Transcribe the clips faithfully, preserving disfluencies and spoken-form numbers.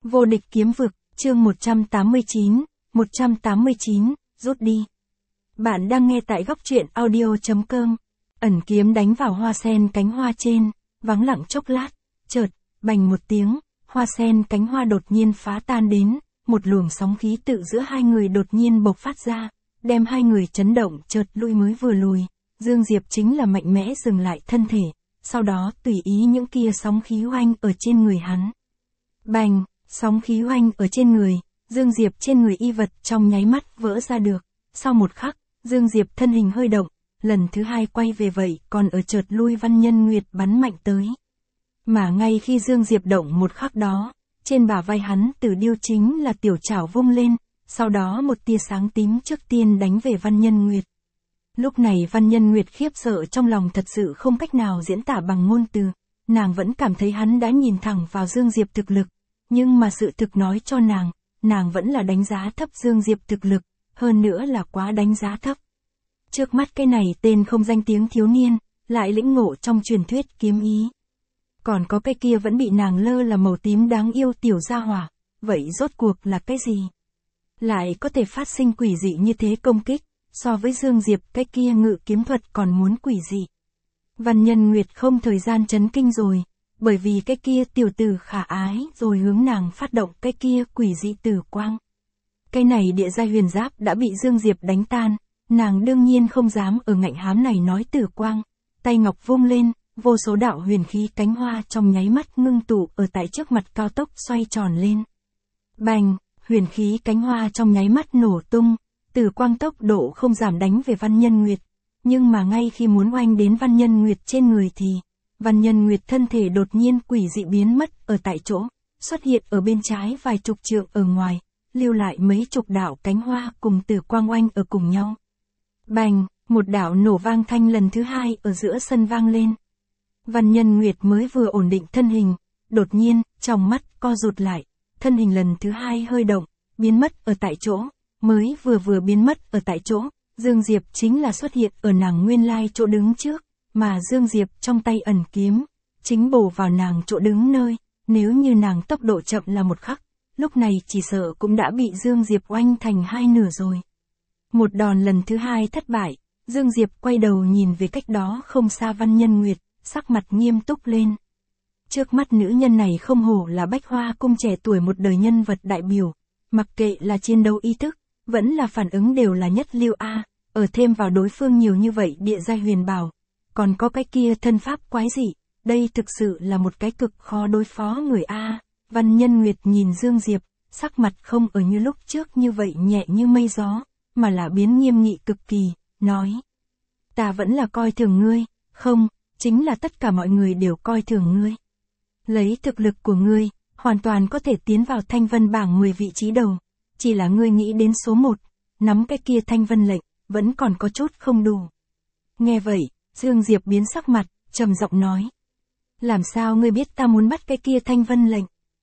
Vô địch kiếm vực, chương một trăm tám mươi chín, một trăm tám mươi chín, rút đi. Bạn đang nghe tại góc truyện audio chấm com. Ẩn kiếm đánh vào hoa sen cánh hoa trên, vắng lặng chốc lát, chợt, bành một tiếng, hoa sen cánh hoa đột nhiên phá tan đến, một luồng sóng khí tự giữa hai người đột nhiên bộc phát ra, đem hai người chấn động chợt lui mới vừa lùi, Dương Diệp chính là mạnh mẽ dừng lại thân thể, sau đó tùy ý những kia sóng khí oanh ở trên người hắn. Bành, sóng khí oanh ở trên người, Dương Diệp trên người y vật trong nháy mắt vỡ ra được, sau một khắc, Dương Diệp thân hình hơi động, lần thứ hai quay về vậy còn ở chợt lui Văn Nhân Nguyệt bắn mạnh tới. Mà ngay khi Dương Diệp động một khắc đó, trên bả vai hắn Tử Điêu chính là tiểu chảo vung lên, sau đó một tia sáng tím trước tiên đánh về Văn Nhân Nguyệt. Lúc này Văn Nhân Nguyệt khiếp sợ trong lòng thật sự không cách nào diễn tả bằng ngôn từ, nàng vẫn cảm thấy hắn đã nhìn thẳng vào Dương Diệp thực lực, nhưng mà sự thực nói cho nàng, nàng vẫn là đánh giá thấp Dương Diệp thực lực, hơn nữa là quá đánh giá thấp. Trước mắt cái này tên không danh tiếng thiếu niên, lại lĩnh ngộ trong truyền thuyết kiếm ý. Còn có cái kia vẫn bị nàng lơ là màu tím đáng yêu tiểu gia hỏa, vậy rốt cuộc là cái gì? Lại có thể phát sinh quỷ dị như thế công kích, so với Dương Diệp cái kia ngự kiếm thuật còn muốn quỷ dị. Văn Nhân Nguyệt không thời gian chấn kinh rồi, bởi vì cái kia tiểu tử khả ái rồi hướng nàng phát động cái kia quỷ dị tử quang. Cái này địa giai huyền giáp đã bị Dương Diệp đánh tan, nàng đương nhiên không dám ở ngạnh hám này nói tử quang, tay ngọc vung lên, vô số đạo huyền khí cánh hoa trong nháy mắt ngưng tụ ở tại trước mặt cao tốc xoay tròn lên. Bành, huyền khí cánh hoa trong nháy mắt nổ tung, tử quang tốc độ không giảm đánh về Văn Nhân Nguyệt, nhưng mà ngay khi muốn oanh đến Văn Nhân Nguyệt trên người thì, Văn Nhân Nguyệt thân thể đột nhiên quỷ dị biến mất ở tại chỗ, xuất hiện ở bên trái vài chục trượng ở ngoài, lưu lại mấy chục đạo cánh hoa cùng tử quang oanh ở cùng nhau. Bành, một đạo nổ vang thanh lần thứ hai ở giữa sân vang lên. Văn Nhân Nguyệt mới vừa ổn định thân hình, đột nhiên, trong mắt co rụt lại, thân hình lần thứ hai hơi động, biến mất ở tại chỗ, mới vừa vừa biến mất ở tại chỗ, Dương Diệp chính là xuất hiện ở nàng nguyên lai chỗ đứng trước, mà Dương Diệp trong tay ẩn kiếm, chính bổ vào nàng chỗ đứng nơi, nếu như nàng tốc độ chậm là một khắc, lúc này chỉ sợ cũng đã bị Dương Diệp oanh thành hai nửa rồi. Một đòn lần thứ hai thất bại, Dương Diệp quay đầu nhìn về cách đó không xa Văn Nhân Nguyệt, sắc mặt nghiêm túc lên. Trước mắt nữ nhân này không hổ là Bách Hoa Cung trẻ tuổi một đời nhân vật đại biểu, mặc kệ là chiến đấu ý thức, vẫn là phản ứng đều là nhất lưu A, ở thêm vào đối phương nhiều như vậy địa giai huyền bảo, còn có cái kia thân pháp quái dị, đây thực sự là một cái cực khó đối phó người A. Văn Nhân Nguyệt nhìn Dương Diệp, sắc mặt không ở như lúc trước như vậy nhẹ như mây gió, mà là biến nghiêm nghị cực kỳ, nói. Ta vẫn là coi thường ngươi, không, chính là tất cả mọi người đều coi thường ngươi. Lấy thực lực của ngươi, hoàn toàn có thể tiến vào thanh vân bảng mười vị trí đầu, chỉ là ngươi nghĩ đến số một, nắm cái kia thanh vân lệnh, vẫn còn có chút không đủ. Nghe vậy, Dương Diệp biến sắc mặt, trầm giọng nói. Làm sao ngươi biết ta muốn bắt cái kia thanh vân lệnh?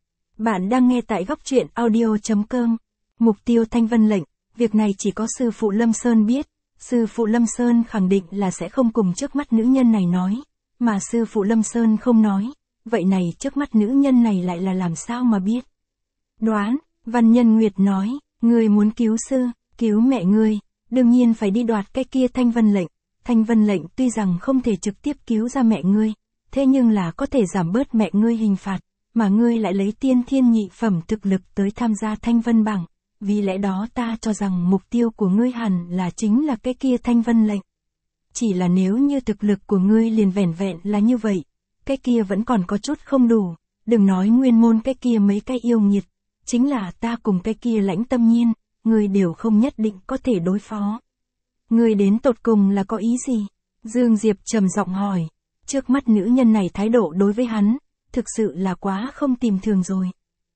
Bạn đang nghe tại góc truyện audio chấm com. Mục tiêu thanh vân lệnh, việc này chỉ có sư phụ Lâm Sơn biết, sư phụ Lâm Sơn khẳng định là sẽ không cùng trước mắt nữ nhân này nói, mà sư phụ Lâm Sơn không nói, vậy này trước mắt nữ nhân này lại là làm sao mà biết? Đoán, Văn Nhân Nguyệt nói, ngươi muốn cứu sư, cứu mẹ ngươi, đương nhiên phải đi đoạt cái kia thanh vân lệnh, thanh vân lệnh tuy rằng không thể trực tiếp cứu ra mẹ ngươi, thế nhưng là có thể giảm bớt mẹ ngươi hình phạt, mà ngươi lại lấy tiên thiên nhị phẩm thực lực tới tham gia thanh vân bảng, vì lẽ đó ta cho rằng mục tiêu của ngươi hẳn là chính là cái kia thanh vân lệnh. Chỉ là nếu như thực lực của ngươi liền vẻn vẹn là như vậy, cái kia vẫn còn có chút không đủ, đừng nói nguyên môn cái kia mấy cái yêu nghiệt, chính là ta cùng cái kia Lãnh Tâm Nhiên, ngươi đều không nhất định có thể đối phó. Ngươi đến tột cùng là có ý gì? Dương Diệp trầm giọng hỏi, trước mắt nữ nhân này thái độ đối với hắn, thực sự là quá không tìm thường rồi.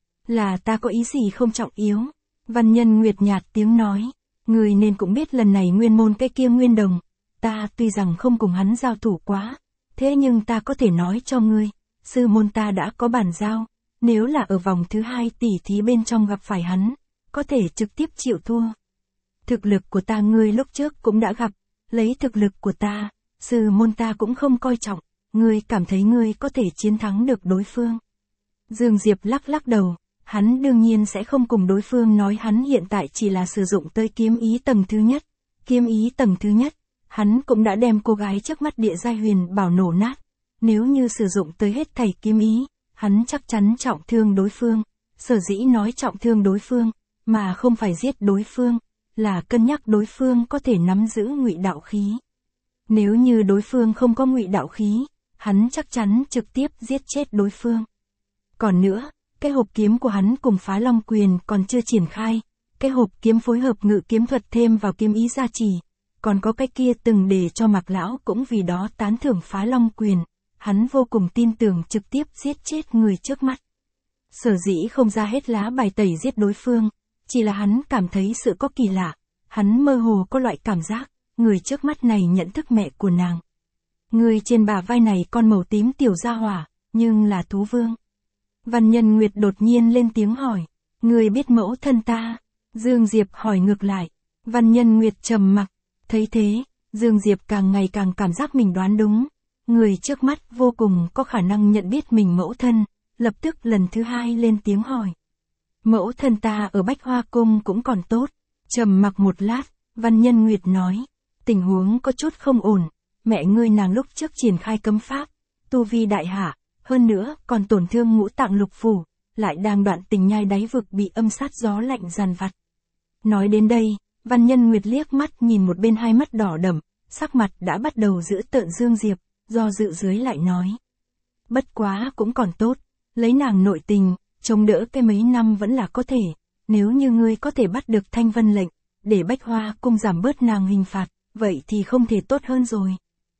Là ta có ý gì không trọng yếu? Văn Nhân Nguyệt nhạt tiếng nói, ngươi nên cũng biết lần này nguyên môn cái kia Nguyên Đồng, ta tuy rằng không cùng hắn giao thủ quá, thế nhưng ta có thể nói cho ngươi, sư môn ta đã có bản giao, nếu là ở vòng thứ hai tỷ thí bên trong gặp phải hắn, có thể trực tiếp chịu thua. Thực lực của ta ngươi lúc trước cũng đã gặp, lấy thực lực của ta, sư môn ta cũng không coi trọng, ngươi cảm thấy ngươi có thể chiến thắng được đối phương. Dương Diệp lắc lắc đầu, hắn đương nhiên sẽ không cùng đối phương nói hắn hiện tại chỉ là sử dụng tới kiếm ý tầng thứ nhất. Kiếm ý tầng thứ nhất, hắn cũng đã đem cô gái trước mắt địa giai huyền bảo nổ nát. Nếu như sử dụng tới hết thảy kiếm ý, hắn chắc chắn trọng thương đối phương. Sở dĩ nói trọng thương đối phương, mà không phải giết đối phương, là cân nhắc đối phương có thể nắm giữ ngụy đạo khí. Nếu như đối phương không có ngụy đạo khí, hắn chắc chắn trực tiếp giết chết đối phương. Còn nữa, cái hộp kiếm của hắn cùng Phá Long Quyền còn chưa triển khai, cái hộp kiếm phối hợp ngự kiếm thuật thêm vào kiếm ý gia trì, còn có cái kia từng để cho Mạc lão cũng vì đó tán thưởng Phá Long Quyền, hắn vô cùng tin tưởng trực tiếp giết chết người trước mắt. Sở dĩ không ra hết lá bài tẩy giết đối phương, chỉ là hắn cảm thấy sự có kỳ lạ, hắn mơ hồ có loại cảm giác, người trước mắt này nhận thức mẹ của nàng. Người trên bả vai này con màu tím tiểu gia hỏa, nhưng là thú vương. Văn Nhân Nguyệt đột nhiên lên tiếng hỏi, người biết mẫu thân ta? Dương Diệp hỏi ngược lại. Văn Nhân Nguyệt trầm mặc, thấy thế, Dương Diệp càng ngày càng cảm giác mình đoán đúng. Người trước mắt vô cùng có khả năng nhận biết mình mẫu thân, lập tức lần thứ hai lên tiếng hỏi. Mẫu thân ta ở Bách Hoa Cung cũng còn tốt. Trầm mặc một lát, Văn Nhân Nguyệt nói, tình huống có chút không ổn, mẹ ngươi nàng lúc trước triển khai cấm pháp, tu vi đại hạ, hơn nữa còn tổn thương ngũ tạng lục phủ, lại đang đoạn tình nhai đáy vực bị âm sát gió lạnh giàn vặt. Nói đến đây, Văn Nhân Nguyệt liếc mắt nhìn một bên hai mắt đỏ đậm, sắc mặt đã bắt đầu giữ tợn Dương Diệp, do dự dưới lại nói. Bất quá cũng còn tốt, lấy nàng nội tình, chống đỡ cái mấy năm vẫn là có thể, nếu như ngươi có thể bắt được Thanh Vân lệnh, để Bách Hoa Cung giảm bớt nàng hình phạt, vậy thì không thể tốt hơn rồi.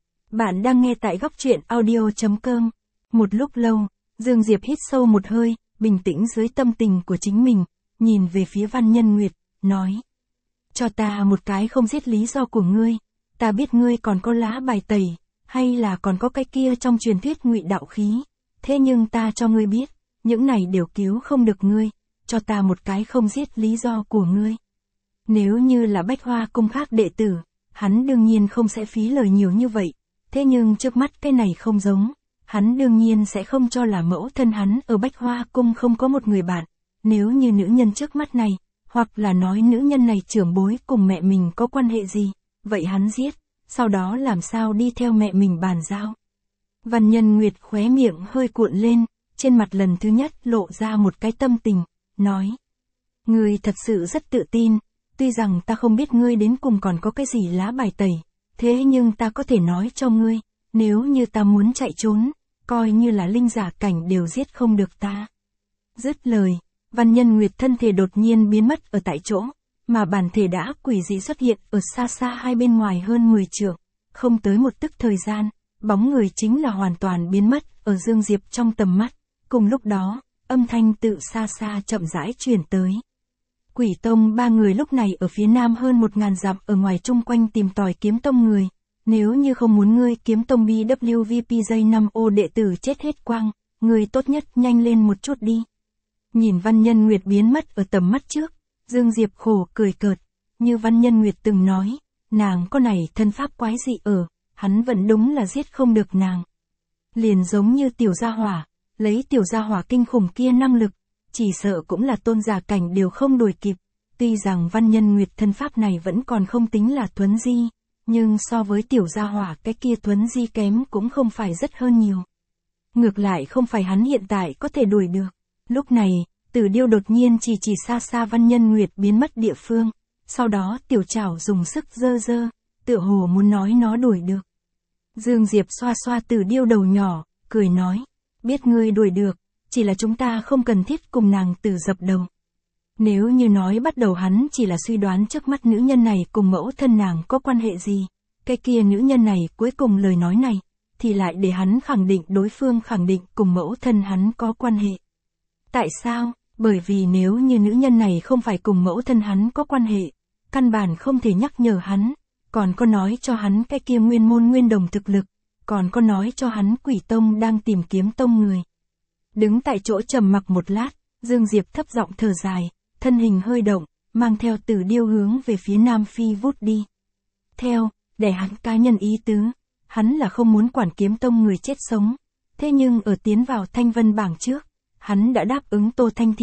Bạn đang nghe tại góc truyện audio chấm com. Một lúc lâu, Dương Diệp hít sâu một hơi, bình tĩnh dưới tâm tình của chính mình, nhìn về phía Văn Nhân Nguyệt, nói. Cho ta một cái không giết lý do của ngươi, ta biết ngươi còn có lá bài tẩy, hay là còn có cái kia trong truyền thuyết ngụy đạo khí, thế nhưng ta cho ngươi biết, những này đều cứu không được ngươi, cho ta một cái không giết lý do của ngươi. Nếu như là Bách Hoa Cung khác đệ tử, hắn đương nhiên không sẽ phí lời nhiều như vậy, thế nhưng trước mắt cái này không giống, hắn đương nhiên sẽ không cho là mẫu thân hắn ở Bách Hoa Cung không có một người bạn, nếu như nữ nhân trước mắt này, hoặc là nói nữ nhân này trưởng bối cùng mẹ mình có quan hệ gì, vậy hắn giết, sau đó làm sao đi theo mẹ mình bàn giao. Văn Nhân Nguyệt khóe miệng hơi cuộn lên, trên mặt lần thứ nhất lộ ra một cái tâm tình, nói. Ngươi thật sự rất tự tin, tuy rằng ta không biết ngươi đến cùng còn có cái gì lá bài tẩy, thế nhưng ta có thể nói cho ngươi, nếu như ta muốn chạy trốn, coi như là linh giả cảnh đều giết không được ta. Dứt lời, Văn Nhân Nguyệt thân thể đột nhiên biến mất ở tại chỗ, mà bản thể đã quỷ dị xuất hiện ở xa xa hai bên ngoài hơn mười trượng, không tới một tức thời gian, bóng người chính là hoàn toàn biến mất ở Dương Diệp trong tầm mắt, cùng lúc đó, âm thanh tự xa xa chậm rãi truyền tới. Quỷ Tông ba người lúc này ở phía nam hơn một ngàn dặm ở ngoài chung quanh tìm tòi Kiếm Tông người, nếu như không muốn ngươi Kiếm Tông bê vê vê pê J năm ô đệ tử chết hết quang, ngươi tốt nhất nhanh lên một chút đi. Nhìn Văn Nhân Nguyệt biến mất ở tầm mắt trước, Dương Diệp khổ cười cợt, như Văn Nhân Nguyệt từng nói, nàng có này thân pháp quái dị ở, hắn vẫn đúng là giết không được nàng. Liền giống như tiểu gia hỏa, lấy tiểu gia hỏa kinh khủng kia năng lực, chỉ sợ cũng là tôn giả cảnh đều không đuổi kịp, tuy rằng Văn Nhân Nguyệt thân pháp này vẫn còn không tính là thuấn di, nhưng so với tiểu gia hỏa cái kia thuấn di kém cũng không phải rất hơn nhiều. Ngược lại không phải hắn hiện tại có thể đuổi được. Lúc này, Tử Điêu đột nhiên chỉ chỉ xa xa Văn Nhân Nguyệt biến mất địa phương, sau đó tiểu trảo dùng sức giơ giơ, tựa hồ muốn nói nó đuổi được. Dương Diệp xoa xoa Tử Điêu đầu nhỏ, cười nói, biết ngươi đuổi được, chỉ là chúng ta không cần thiết cùng nàng tử dập đầu. Nếu như nói bắt đầu hắn chỉ là suy đoán trước mắt nữ nhân này cùng mẫu thân nàng có quan hệ gì, cái kia nữ nhân này cuối cùng lời nói này, thì lại để hắn khẳng định đối phương khẳng định cùng mẫu thân hắn có quan hệ. Tại sao? Bởi vì nếu như nữ nhân này không phải cùng mẫu thân hắn có quan hệ, căn bản không thể nhắc nhở hắn, còn có nói cho hắn cái kia nguyên môn nguyên đồng thực lực, còn có nói cho hắn Quỷ Tông đang tìm Kiếm Tông người. Đứng tại chỗ trầm mặc một lát, Dương Diệp thấp giọng thở dài, thân hình hơi động, mang theo Tử Điêu hướng về phía nam phi vút đi. Theo, để hắn cá nhân ý tứ, hắn là không muốn quản Kiếm Tông người chết sống, thế nhưng ở tiến vào Thanh Vân bảng trước, hắn đã đáp ứng Tô Thanh Thi,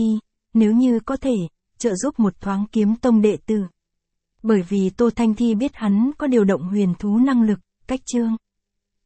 nếu như có thể, trợ giúp một thoáng kiếm tông đệ tử. Bởi vì Tô Thanh Thi biết hắn có điều động huyền thú năng lực, cách Trương